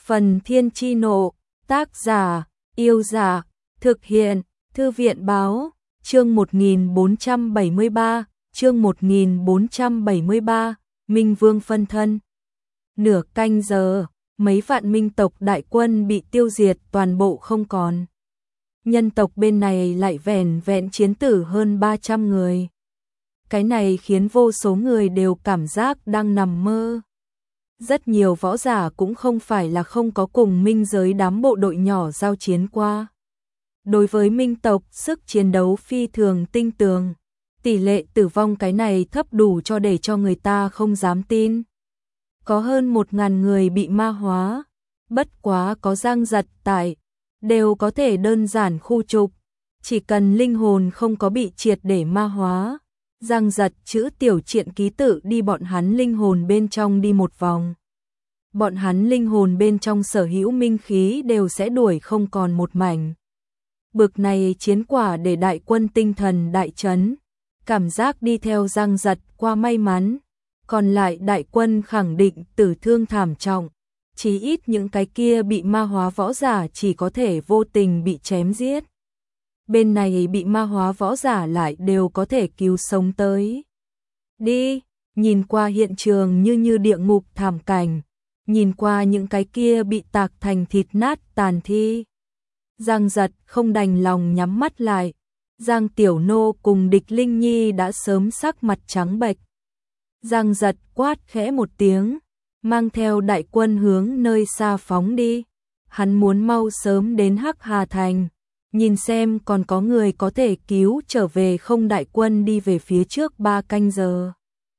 Phần Thiên Chi Nộ, tác giả, Yêu Giả, thực hiện, Thư viện Báo, chương 1473, Minh Vương phân thân. Nửa canh giờ, mấy vạn minh tộc đại quân bị tiêu diệt toàn bộ không còn. Nhân tộc bên này lại vẻn vẹn chiến tử hơn 300 người. Cái này khiến vô số người đều cảm giác đang nằm mơ. Rất nhiều võ giả cũng không phải là không có cùng minh giới đám bộ đội nhỏ giao chiến qua. Đối với minh tộc, sức chiến đấu phi thường tinh tường. Tỷ lệ tử vong cái này thấp đủ cho để cho người ta không dám tin. Có hơn 1000 người bị ma hóa. Bất quá có Giang Giật tại, đều có thể đơn giản khu trục. Chỉ cần linh hồn không có bị triệt để ma hóa. Giang Giật chữ tiểu triện ký tự đi bọn hắn linh hồn bên trong đi một vòng. Bọn hắn linh hồn bên trong sở hữu minh khí đều sẽ đuổi không còn một mảnh. Bực này chiến quả để đại quân tinh thần đại chấn. Cảm giác đi theo Giang Giật qua may mắn. Còn lại đại quân khẳng định tử thương thảm trọng. Chí ít những cái kia bị ma hóa võ giả chỉ có thể vô tình bị chém giết. Bên này bị ma hóa võ giả lại đều có thể cứu sống tới. Đi, nhìn qua hiện trường như địa ngục thảm cảnh, nhìn qua những cái kia bị tạc thành thịt nát tàn thi. Giang Giật không đành lòng nhắm mắt lại. Giang Tiểu Nô cùng Địch Linh Nhi đã sớm sắc mặt trắng bệch. Giang Giật quát khẽ một tiếng, mang theo đại quân hướng nơi xa phóng đi. Hắn muốn mau sớm đến Hắc Hà Thành, nhìn xem còn có người có thể cứu trở về không. Đại quân đi về phía trước 3 canh giờ.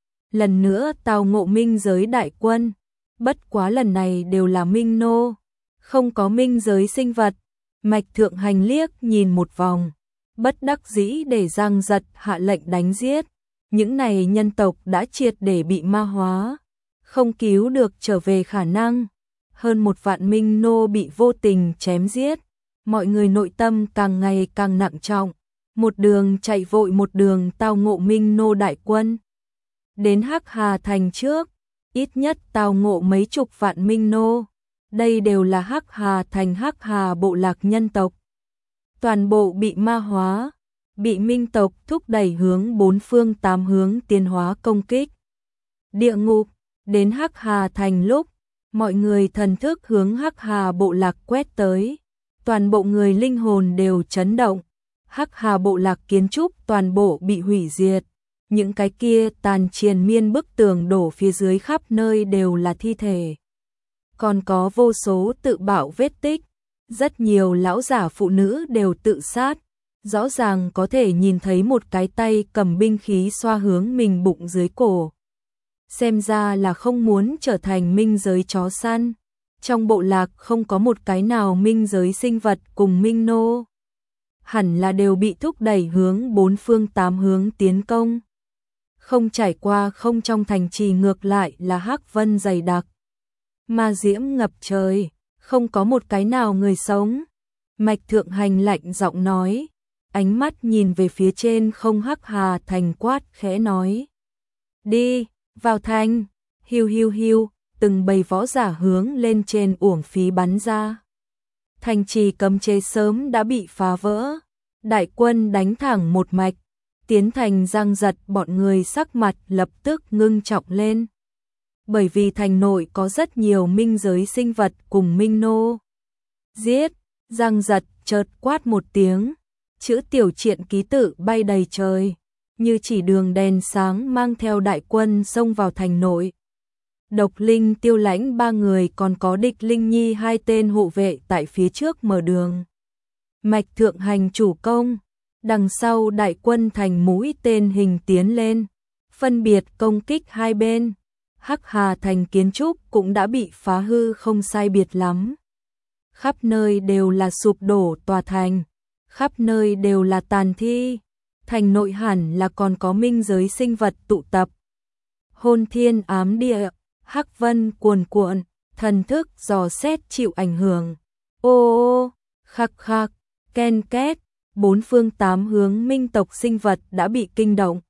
Lần nữa tao ngộ minh giới đại quân, bất quá lần này đều là minh nô, không có minh giới sinh vật. Mạch Thượng Hành liếc nhìn một vòng, bất đắc dĩ để Giang Giật hạ lệnh đánh giết. Những này nhân tộc đã triệt để bị ma hóa, không cứu được trở về khả năng. Hơn 1 vạn minh nô bị vô tình chém giết. Mọi người nội tâm càng ngày càng nặng trọng, một đường chạy vội một đường tao ngộ minh nô đại quân. Đến Hắc Hà Thành trước, ít nhất tao ngộ mấy chục vạn minh nô. Đây đều là Hắc Hà Thành Hắc Hà bộ lạc nhân tộc. Toàn bộ bị ma hóa, bị minh tộc thúc đẩy hướng 4 phương 8 hướng tiến hóa công kích. Địa ngục, đến Hắc Hà Thành lúc, mọi người thần thức hướng Hắc Hà bộ lạc quét tới. Toàn bộ người linh hồn đều chấn động. Hắc Hà bộ lạc kiến trúc toàn bộ bị hủy diệt. Những cái kia tàn triền miên bức tường đổ phía dưới khắp nơi đều là thi thể. Còn có vô số tự bạo vết tích. Rất nhiều lão giả phụ nữ đều tự sát. Rõ ràng có thể nhìn thấy một cái tay cầm binh khí xoa hướng mình bụng dưới cổ. Xem ra là không muốn trở thành minh giới chó săn. Trong bộ lạc không có một cái nào minh giới sinh vật cùng minh nô. Hẳn là đều bị thúc đẩy hướng 4 phương 8 hướng tiến công. Không trải qua không trong thành trì, ngược lại là hắc vân dày đặc. Ma diễm ngập trời, không có một cái nào người sống. Mạch Thượng Hành lạnh giọng nói, ánh mắt nhìn về phía trên không. Hắc Hà Thành quát khẽ nói, đi, vào thành. Hiu hiu hiu, từng bầy võ giả hướng lên trên uổng phí bắn ra. Thành trì cấm chế sớm đã bị phá vỡ. Đại quân đánh thẳng một mạch, tiến thành. Giang Giật bọn người sắc mặt lập tức ngưng trọng lên. Bởi vì thành nội có rất nhiều minh giới sinh vật cùng minh nô. Giết! Giang Giật chợt quát một tiếng, chữ tiểu triện ký tự bay đầy trời, như chỉ đường đèn sáng mang theo đại quân xông vào thành nội. Độc Linh, Tiêu Lãnh 3 người còn có Địch Linh Nhi 2 tên hộ vệ tại phía trước mở đường. Mạch Thượng Hành chủ công, đằng sau đại quân thành mũi tên hình tiến lên, phân biệt công kích hai bên. Hắc Hà Thành kiến trúc cũng đã bị phá hư không sai biệt lắm. Khắp nơi đều là sụp đổ tòa thành, khắp nơi đều là tàn thi. Thành nội hẳn là còn có minh giới sinh vật tụ tập. Hôn thiên ám địa, hắc vân cuồn cuộn, thần thức dò xét chịu ảnh hưởng. Ô ô, khắc khắc, ken két, 4 phương 8 hướng minh tộc sinh vật đã bị kinh động.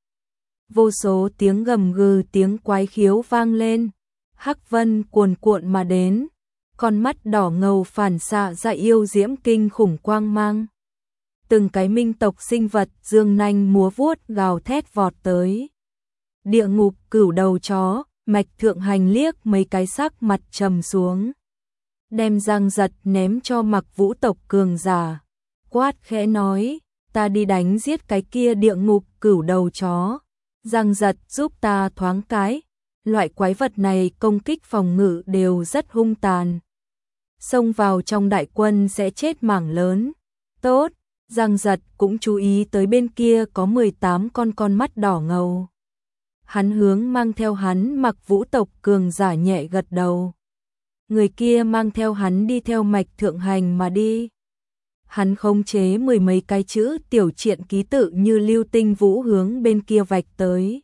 Vô số tiếng gầm gừ, tiếng quái khiếu vang lên. Hắc vân cuồn cuộn mà đến, con mắt đỏ ngầu phản xạ ra yêu diễm kinh khủng quang mang. Từng cái minh tộc sinh vật dương nanh múa vuốt gào thét vọt tới. Địa ngục cửu đầu chó, Mạch Thượng Hành liếc mấy cái sắc mặt trầm xuống. Đem Giang Giật ném cho Mặc Vũ tộc cường giả. Quát khẽ nói, ta đi đánh giết cái kia địa ngục cửu đầu chó. Giang Giật giúp ta thoáng cái. Loại quái vật này công kích phòng ngự đều rất hung tàn. Xông vào trong đại quân sẽ chết mảng lớn. Tốt, Giang Giật cũng chú ý tới bên kia có 18 con mắt đỏ ngầu. Hắn hướng mang theo hắn Mặc Vũ tộc cường giả nhẹ gật đầu. Người kia mang theo hắn đi theo Mạch Thượng Hành mà đi. Hắn khống chế 10 mấy cái chữ tiểu triện ký tự như lưu tinh vũ hướng bên kia vạch tới.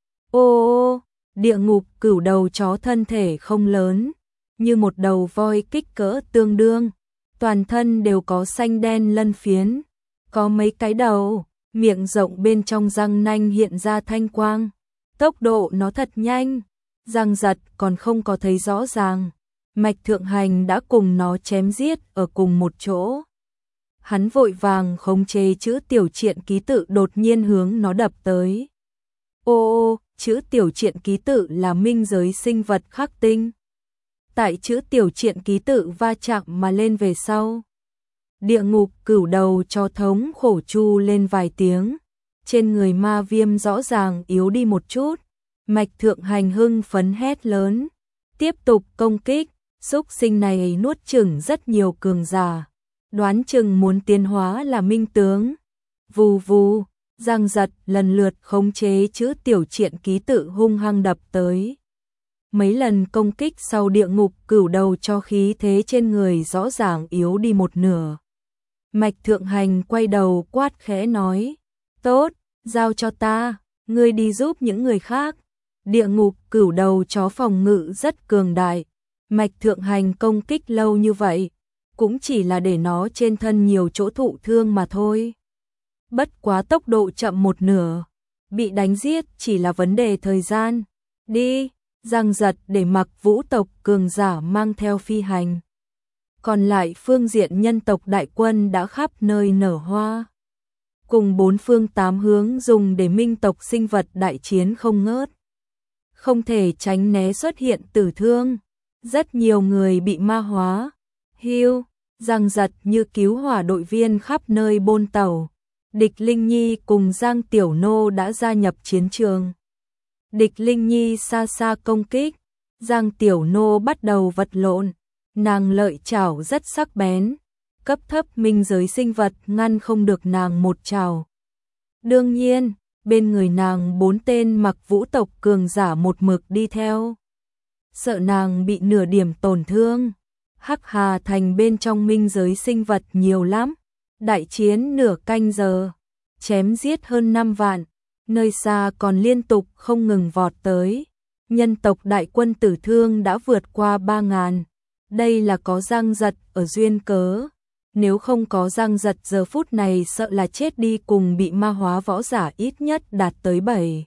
Ô, địa ngục cửu đầu chó thân thể không lớn, như một đầu voi kích cỡ tương đương, toàn thân đều có xanh đen lân phiến, có mấy cái đầu, miệng rộng bên trong răng nanh hiện ra thanh quang. Tốc độ nó thật nhanh, Giang Giật còn không có thấy rõ ràng. Mạch Thượng Hành đã cùng nó chém giết ở cùng một chỗ. Hắn vội vàng khống chế chữ tiểu triện ký tự đột nhiên hướng nó đập tới. Ô, chữ tiểu triện ký tự là minh giới sinh vật khắc tinh. Tại chữ tiểu triện ký tự va chạm mà lên về sau. Địa ngục cửu đầu cho thống khổ chu lên vài tiếng. Trên người ma viêm rõ ràng yếu đi một chút. Mạch Thượng Hành hưng phấn hét lớn. Tiếp tục công kích, xúc sinh này nuốt chửng rất nhiều cường giả. Đoán chừng muốn tiến hóa là minh tướng. Vù vù, Giang Giật lần lượt khống chế chữ tiểu triện ký tự hung hăng đập tới. Mấy lần công kích sau địa ngục cửu đầu cho khí thế trên người rõ ràng yếu đi một nửa. Mạch Thượng Hành quay đầu quát khẽ nói. Tốt, giao cho ta, ngươi đi giúp những người khác. Địa ngục cửu đầu chó phòng ngự rất cường đại. Mạch Thượng Hành công kích lâu như vậy, cũng chỉ là để nó trên thân nhiều chỗ thụ thương mà thôi. Bất quá tốc độ chậm một nửa, bị đánh giết chỉ là vấn đề thời gian. Đi, Giang Giật để Mặc Vũ tộc cường giả mang theo phi hành. Còn lại phương diện nhân tộc đại quân đã khắp nơi nở hoa. Cùng bốn phương tám hướng dùng để minh tộc sinh vật đại chiến không ngớt. Không thể tránh né xuất hiện tử thương. Rất nhiều người bị ma hóa. Hiu, Giang Giật như cứu hỏa đội viên khắp nơi bôn tàu. Địch Linh Nhi cùng Giang Tiểu Nô đã gia nhập chiến trường. Địch Linh Nhi xa xa công kích. Giang Tiểu Nô bắt đầu vật lộn. Nàng lợi chảo rất sắc bén. Cấp thấp minh giới sinh vật ngăn không được nàng một chảo. Đương nhiên, bên người nàng 4 tên Mặc Vũ tộc cường giả một mực đi theo. Sợ nàng bị nửa điểm tổn thương. Hắc Hà Thành bên trong minh giới sinh vật nhiều lắm. Đại chiến nửa canh giờ, chém giết hơn 5 vạn, nơi xa còn liên tục không ngừng vọt tới. Nhân tộc đại quân tử thương đã vượt qua 3.000. Đây là có Giang Giật ở duyên cớ. Nếu không có Giang Giật giờ phút này sợ là chết đi cùng bị ma hóa võ giả ít nhất đạt tới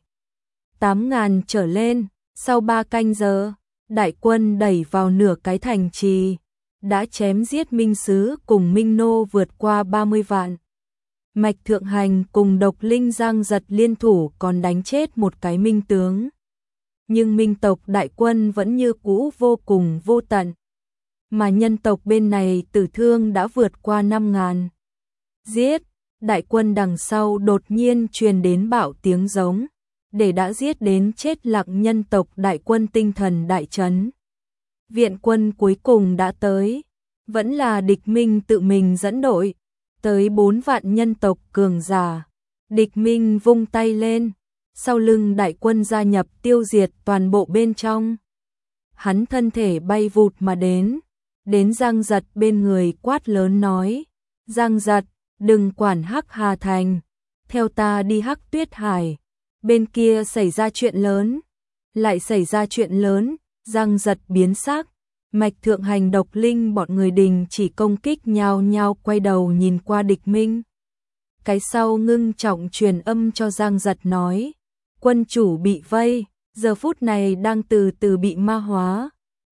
7-8.000 trở lên. Sau 3 canh giờ, đại quân đẩy vào nửa cái thành trì. Đã chém giết minh sứ cùng minh nô vượt qua 30 vạn. Mạch Thượng Hành cùng Độc Linh Giang Giật liên thủ còn đánh chết một cái minh tướng. Nhưng minh tộc đại quân vẫn như cũ vô cùng vô tận. Mà nhân tộc bên này tử thương đã vượt qua 5.000. Giết, đại quân đằng sau đột nhiên truyền đến bạo tiếng giống. Để đã giết đến chết lặng nhân tộc đại quân tinh thần đại chấn. Viện quân cuối cùng đã tới, vẫn là địch minh tự mình dẫn đội, tới 4 vạn nhân tộc cường giả. Địch minh vung tay lên, sau lưng đại quân gia nhập tiêu diệt toàn bộ bên trong. Hắn thân thể bay vụt mà đến Giang Giật bên người quát lớn nói, Giang Giật, đừng quản Hắc Hà Thành, theo ta đi Hắc Tuyết Hải, bên kia xảy ra chuyện lớn, lại xảy ra chuyện lớn. Giang Giật biến sắc, Mạch Thượng Hành Độc Linh bọn người đình chỉ công kích nhao nhao quay đầu nhìn qua địch minh. Cái sau ngưng trọng truyền âm cho Giang Giật nói, quân chủ bị vây, giờ phút này đang từ từ bị ma hóa.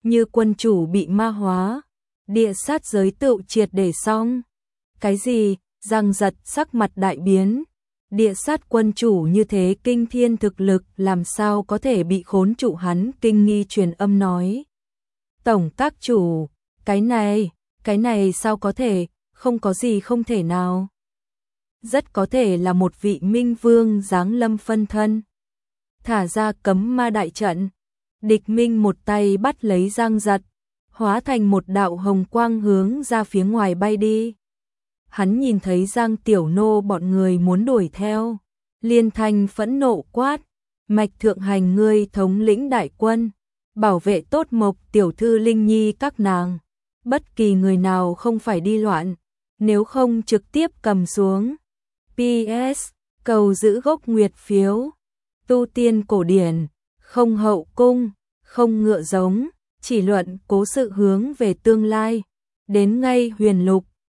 như quân chủ bị ma hóa, địa sát giới tựu triệt để xong. Cái gì? Giang Giật sắc mặt đại biến. Địa sát quân chủ như thế kinh thiên thực lực làm sao có thể bị khốn trụ, hắn kinh nghi truyền âm nói. Tổng các chủ, cái này sao có thể, không có gì không thể nào. Rất có thể là một vị minh vương giáng lâm phân thân. Thả ra cấm ma đại trận, địch minh một tay bắt lấy Giang Giật, hóa thành một đạo hồng quang hướng ra phía ngoài bay đi. Hắn nhìn thấy Giang Tiểu Nô bọn người muốn đuổi theo, liên thanh phẫn nộ quát, Mạch Thượng Hành ngươi thống lĩnh đại quân, bảo vệ tốt Mộc tiểu thư Linh Nhi các nàng, bất kỳ người nào không phải đi loạn, nếu không trực tiếp cầm xuống. PS, cầu giữ gốc nguyệt phiếu, tu tiên cổ điển, không hậu cung, không ngựa giống, chỉ luận cố sự hướng về tương lai, đến ngay huyền lục.